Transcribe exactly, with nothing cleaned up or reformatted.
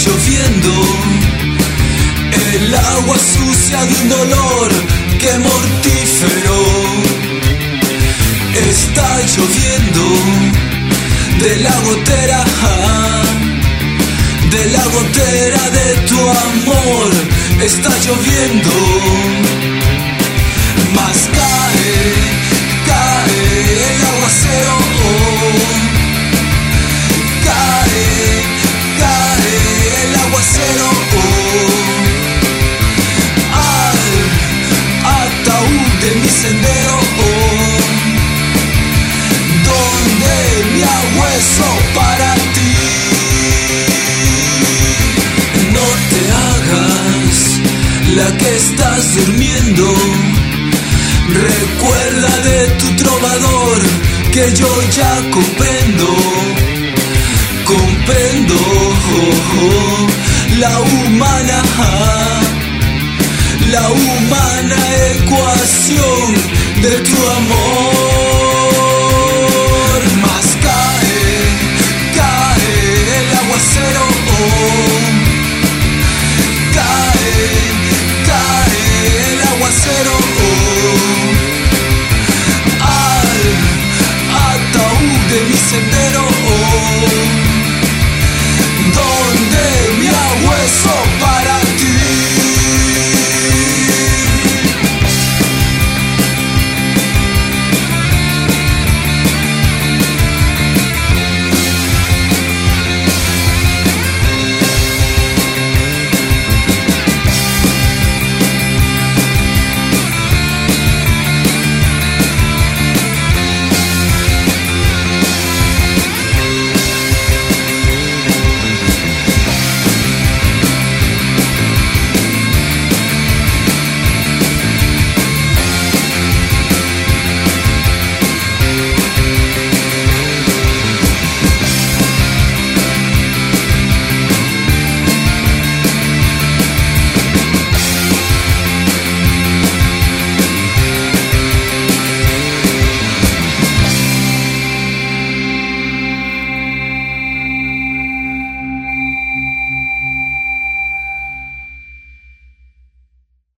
lloviendo, el agua sucia de un dolor que mortífero. Está lloviendo de la gotera, de la gotera de tu amor. Está lloviendo, mas cae, cae el aguacero. Cae, cae el aguacero al ataúd de mi sendero, donde mi hueso para ti. No te hagas la que estás durmiendo. Recuerda de tu trovador que yo ya comprendo. Comprendo oh, oh, la humana, la humana ecuación de tu amor.